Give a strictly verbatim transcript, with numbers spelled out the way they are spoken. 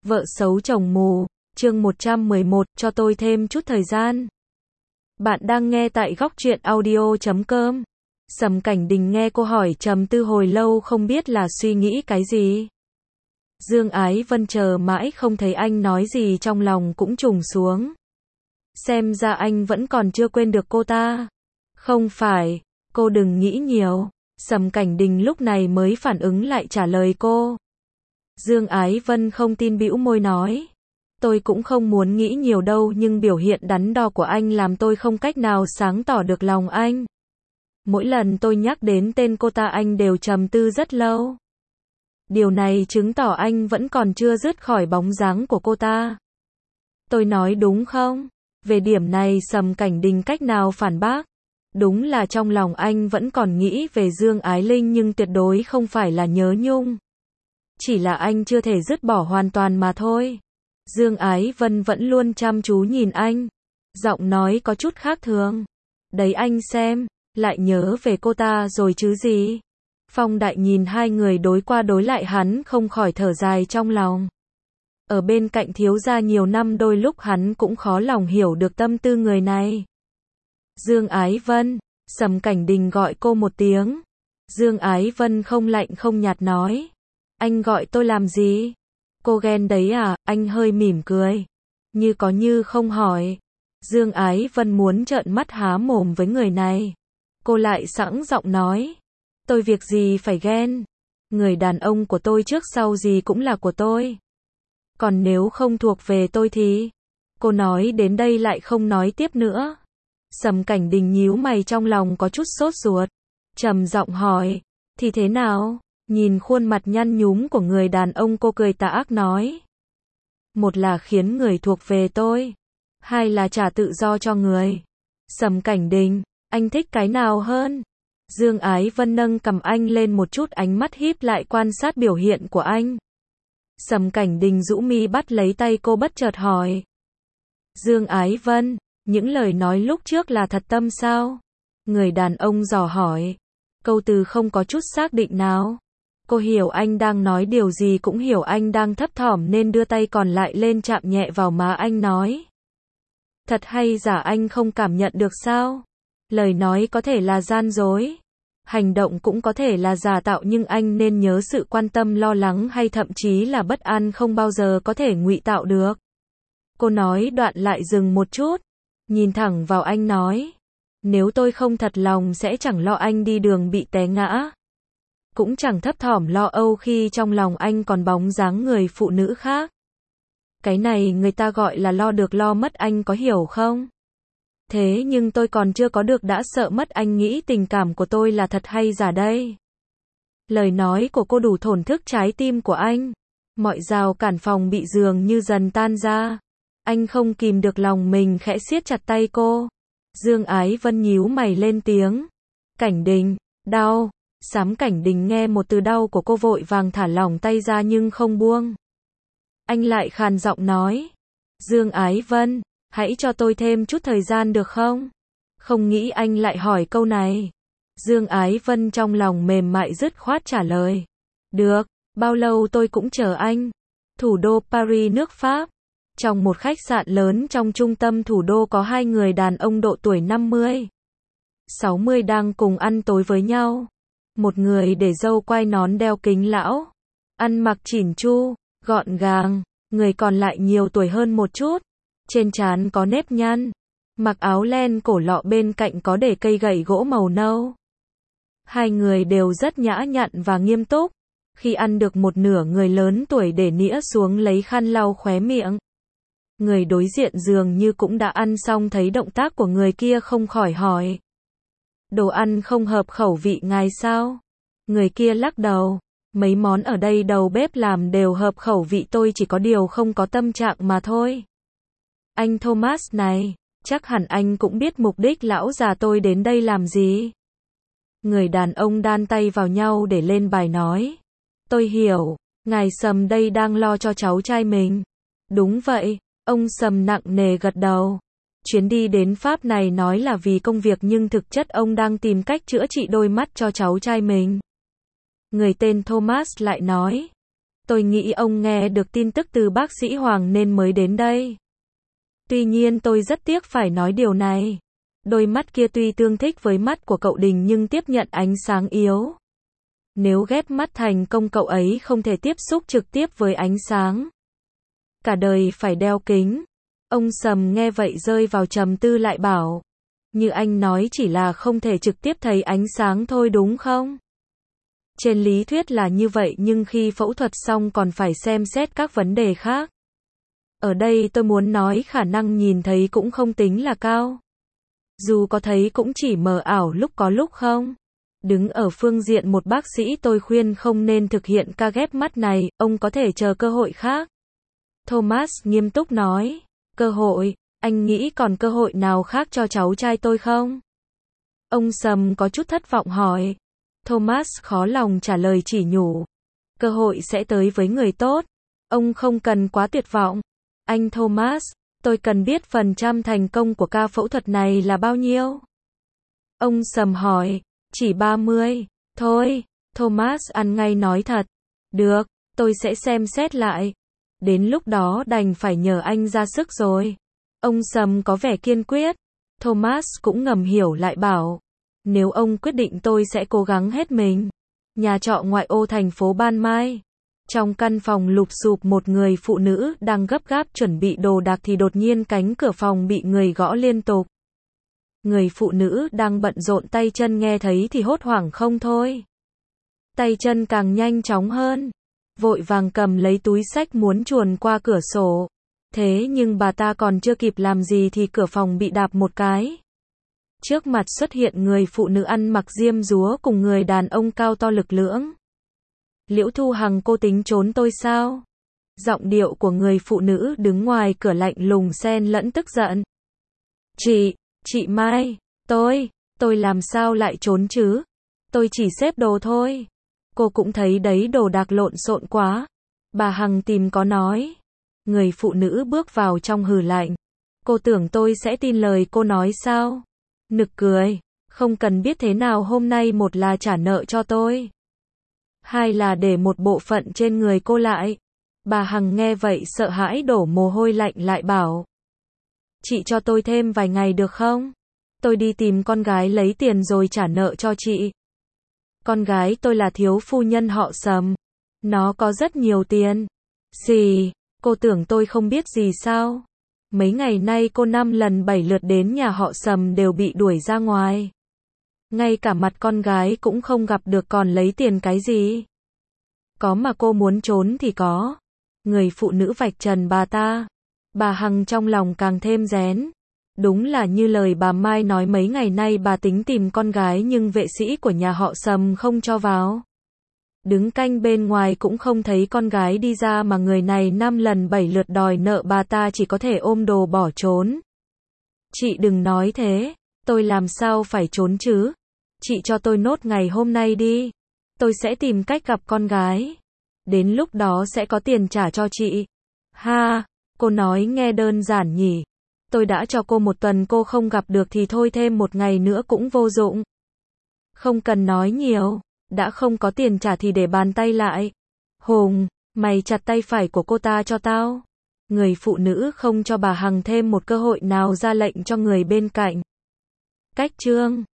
Vợ xấu chồng mù, chương một trăm mười một, cho tôi thêm chút thời gian. Bạn đang nghe tại góc truyện audio chấm com. Sầm Cảnh Đình nghe cô hỏi trầm tư hồi lâu không biết là suy nghĩ cái gì. Dương Ái Vân chờ mãi không thấy anh nói gì trong lòng cũng trùng xuống. Xem ra anh vẫn còn chưa quên được cô ta. Không phải, cô đừng nghĩ nhiều. Sầm Cảnh Đình lúc này mới phản ứng lại trả lời cô. Dương Ái Vân không tin bĩu môi nói. Tôi cũng không muốn nghĩ nhiều đâu nhưng biểu hiện đắn đo của anh làm tôi không cách nào sáng tỏ được lòng anh. Mỗi lần tôi nhắc đến tên cô ta anh đều trầm tư rất lâu. Điều này chứng tỏ anh vẫn còn chưa dứt khỏi bóng dáng của cô ta. Tôi nói đúng không? Về điểm này Sầm Cảnh Đình cách nào phản bác? Đúng là trong lòng anh vẫn còn nghĩ về Dương Ái Linh nhưng tuyệt đối không phải là nhớ nhung. Chỉ là anh chưa thể dứt bỏ hoàn toàn mà thôi. Dương Ái Vân vẫn luôn chăm chú nhìn anh. Giọng nói có chút khác thường. Đấy anh xem, lại nhớ về cô ta rồi chứ gì. Phong Đại nhìn hai người đối qua đối lại hắn không khỏi thở dài trong lòng. Ở bên cạnh thiếu gia nhiều năm đôi lúc hắn cũng khó lòng hiểu được tâm tư người này. Dương Ái Vân, Sầm Cảnh Đình gọi cô một tiếng. Dương Ái Vân không lạnh không nhạt nói. Anh gọi tôi làm gì? Cô ghen đấy à? Anh hơi mỉm cười. Như có như không hỏi. Dương Ái Vân muốn trợn mắt há mồm với người này. Cô lại sẵn giọng nói. Tôi việc gì phải ghen? Người đàn ông của tôi trước sau gì cũng là của tôi. Còn nếu không thuộc về tôi thì... Cô nói đến đây lại không nói tiếp nữa. Sầm Cảnh Đình nhíu mày trong lòng có chút sốt ruột. Trầm giọng hỏi. Thì thế nào? Nhìn khuôn mặt nhăn nhúm của người đàn ông cô cười tà ác nói. Một là khiến người thuộc về tôi. Hai là trả tự do cho người. Sầm Cảnh Đình, anh thích cái nào hơn? Dương Ái Vân nâng cầm anh lên một chút ánh mắt híp lại quan sát biểu hiện của anh. Sầm Cảnh Đình rũ mi bắt lấy tay cô bất chợt hỏi. Dương Ái Vân, những lời nói lúc trước là thật tâm sao? Người đàn ông dò hỏi. Câu từ không có chút xác định nào. Cô hiểu anh đang nói điều gì cũng hiểu anh đang thấp thỏm nên đưa tay còn lại lên chạm nhẹ vào má anh nói. Thật hay giả anh không cảm nhận được sao? Lời nói có thể là gian dối. Hành động cũng có thể là giả tạo nhưng anh nên nhớ sự quan tâm lo lắng hay thậm chí là bất an không bao giờ có thể ngụy tạo được. Cô nói đoạn lại dừng một chút. Nhìn thẳng vào anh nói. Nếu tôi không thật lòng sẽ chẳng lo anh đi đường bị té ngã. Cũng chẳng thấp thỏm lo âu khi trong lòng anh còn bóng dáng người phụ nữ khác. Cái này người ta gọi là lo được lo mất anh có hiểu không? Thế nhưng tôi còn chưa có được đã sợ mất anh nghĩ tình cảm của tôi là thật hay giả đây? Lời nói của cô đủ thổn thức trái tim của anh. Mọi rào cản phòng bị dường như dần tan ra. Anh không kìm được lòng mình khẽ siết chặt tay cô. Dương Ái Vân nhíu mày lên tiếng. Cảnh Đình, đau. Sám Cảnh Đình nghe một từ đau của cô vội vàng thả lỏng tay ra nhưng không buông. Anh lại khàn giọng nói. Dương Ái Vân, hãy cho tôi thêm chút thời gian được không? Không nghĩ anh lại hỏi câu này. Dương Ái Vân trong lòng mềm mại dứt khoát trả lời. Được, bao lâu tôi cũng chờ anh. Thủ đô Paris nước Pháp. Trong một khách sạn lớn trong trung tâm thủ đô có hai người đàn ông độ tuổi năm mươi, sáu mươi đang cùng ăn tối với nhau. Một người để râu quai nón đeo kính lão. Ăn mặc chỉn chu, gọn gàng. Người còn lại nhiều tuổi hơn một chút. Trên trán có nếp nhăn. Mặc áo len cổ lọ bên cạnh có để cây gậy gỗ màu nâu. Hai người đều rất nhã nhặn và nghiêm túc. Khi ăn được một nửa người lớn tuổi để nĩa xuống lấy khăn lau khóe miệng. Người đối diện dường như cũng đã ăn xong thấy động tác của người kia không khỏi hỏi. Đồ ăn không hợp khẩu vị ngài sao? Người kia lắc đầu. Mấy món ở đây đầu bếp làm đều hợp khẩu vị tôi chỉ có điều không có tâm trạng mà thôi. Anh Thomas này, chắc hẳn anh cũng biết mục đích lão già tôi đến đây làm gì. Người đàn ông đan tay vào nhau để lên bài nói. Tôi hiểu, ngài Sầm đây đang lo cho cháu trai mình. Đúng vậy, ông Sầm nặng nề gật đầu. Chuyến đi đến Pháp này nói là vì công việc nhưng thực chất ông đang tìm cách chữa trị đôi mắt cho cháu trai mình. Người tên Thomas lại nói. Tôi nghĩ ông nghe được tin tức từ bác sĩ Hoàng nên mới đến đây. Tuy nhiên tôi rất tiếc phải nói điều này. Đôi mắt kia tuy tương thích với mắt của cậu Đình nhưng tiếp nhận ánh sáng yếu. Nếu ghép mắt thành công cậu ấy không thể tiếp xúc trực tiếp với ánh sáng. Cả đời phải đeo kính. Ông Sầm nghe vậy rơi vào trầm tư lại bảo. Như anh nói chỉ là không thể trực tiếp thấy ánh sáng thôi đúng không? Trên lý thuyết là như vậy nhưng khi phẫu thuật xong còn phải xem xét các vấn đề khác. Ở đây tôi muốn nói khả năng nhìn thấy cũng không tính là cao. Dù có thấy cũng chỉ mờ ảo lúc có lúc không. Đứng ở phương diện một bác sĩ tôi khuyên không nên thực hiện ca ghép mắt này, ông có thể chờ cơ hội khác. Thomas nghiêm túc nói, cơ hội, anh nghĩ còn cơ hội nào khác cho cháu trai tôi không? Ông Sầm có chút thất vọng hỏi. Thomas khó lòng trả lời chỉ nhủ. Cơ hội sẽ tới với người tốt. Ông không cần quá tuyệt vọng. Anh Thomas, tôi cần biết phần trăm thành công của ca phẫu thuật này là bao nhiêu? Ông Sầm hỏi. Chỉ ba mươi. Thôi, Thomas ăn ngay nói thật. Được, tôi sẽ xem xét lại. Đến lúc đó đành phải nhờ anh ra sức rồi. Ông Sầm có vẻ kiên quyết. Thomas cũng ngầm hiểu lại bảo. Nếu ông quyết định tôi sẽ cố gắng hết mình. Nhà trọ ngoại ô thành phố Ban Mai. Trong căn phòng lụp xụp một người phụ nữ đang gấp gáp chuẩn bị đồ đạc thì đột nhiên cánh cửa phòng bị người gõ liên tục. Người phụ nữ đang bận rộn tay chân nghe thấy thì hốt hoảng không thôi. Tay chân càng nhanh chóng hơn. Vội vàng cầm lấy túi xách muốn chuồn qua cửa sổ. Thế nhưng bà ta còn chưa kịp làm gì thì cửa phòng bị đạp một cái. Trước mặt xuất hiện người phụ nữ ăn mặc diêm dúa cùng người đàn ông cao to lực lưỡng. Liễu Thu Hằng, cô tính trốn tôi sao? Giọng điệu của người phụ nữ đứng ngoài cửa lạnh lùng xen lẫn tức giận. Chị, chị Mai, tôi, tôi làm sao lại trốn chứ? Tôi chỉ xếp đồ thôi. Cô cũng thấy đấy, đồ đạc lộn xộn quá. Bà Hằng tìm có nói. Người phụ nữ bước vào trong hừ lạnh. Cô tưởng tôi sẽ tin lời cô nói sao? Nực cười. Không cần biết thế nào, hôm nay một là trả nợ cho tôi. Hai là để một bộ phận trên người cô lại. Bà Hằng nghe vậy sợ hãi đổ mồ hôi lạnh lại bảo. Chị cho tôi thêm vài ngày được không? Tôi đi tìm con gái lấy tiền rồi trả nợ cho chị. Con gái tôi là thiếu phu nhân họ Sầm. Nó có rất nhiều tiền. Gì? Cô tưởng tôi không biết gì sao? Mấy ngày nay cô năm lần bảy lượt đến nhà họ Sầm đều bị đuổi ra ngoài. Ngay cả mặt con gái cũng không gặp được còn lấy tiền cái gì? Có mà cô muốn trốn thì có. Người phụ nữ vạch trần bà ta. Bà Hằng trong lòng càng thêm rén. Đúng là như lời bà Mai nói, mấy ngày nay bà tính tìm con gái nhưng vệ sĩ của nhà họ Sầm không cho vào. Đứng canh bên ngoài cũng không thấy con gái đi ra mà người này năm lần bảy lượt đòi nợ, bà ta chỉ có thể ôm đồ bỏ trốn. Chị đừng nói thế, tôi làm sao phải trốn chứ? Chị cho tôi nốt ngày hôm nay đi. Tôi sẽ tìm cách gặp con gái. Đến lúc đó sẽ có tiền trả cho chị. Ha, cô nói nghe đơn giản nhỉ. Tôi đã cho cô một tuần, cô không gặp được thì thôi, thêm một ngày nữa cũng vô dụng. Không cần nói nhiều. Đã không có tiền trả thì để bàn tay lại. Hùng, mày chặt tay phải của cô ta cho tao. Người phụ nữ không cho bà Hằng thêm một cơ hội nào, ra lệnh cho người bên cạnh. Cách chương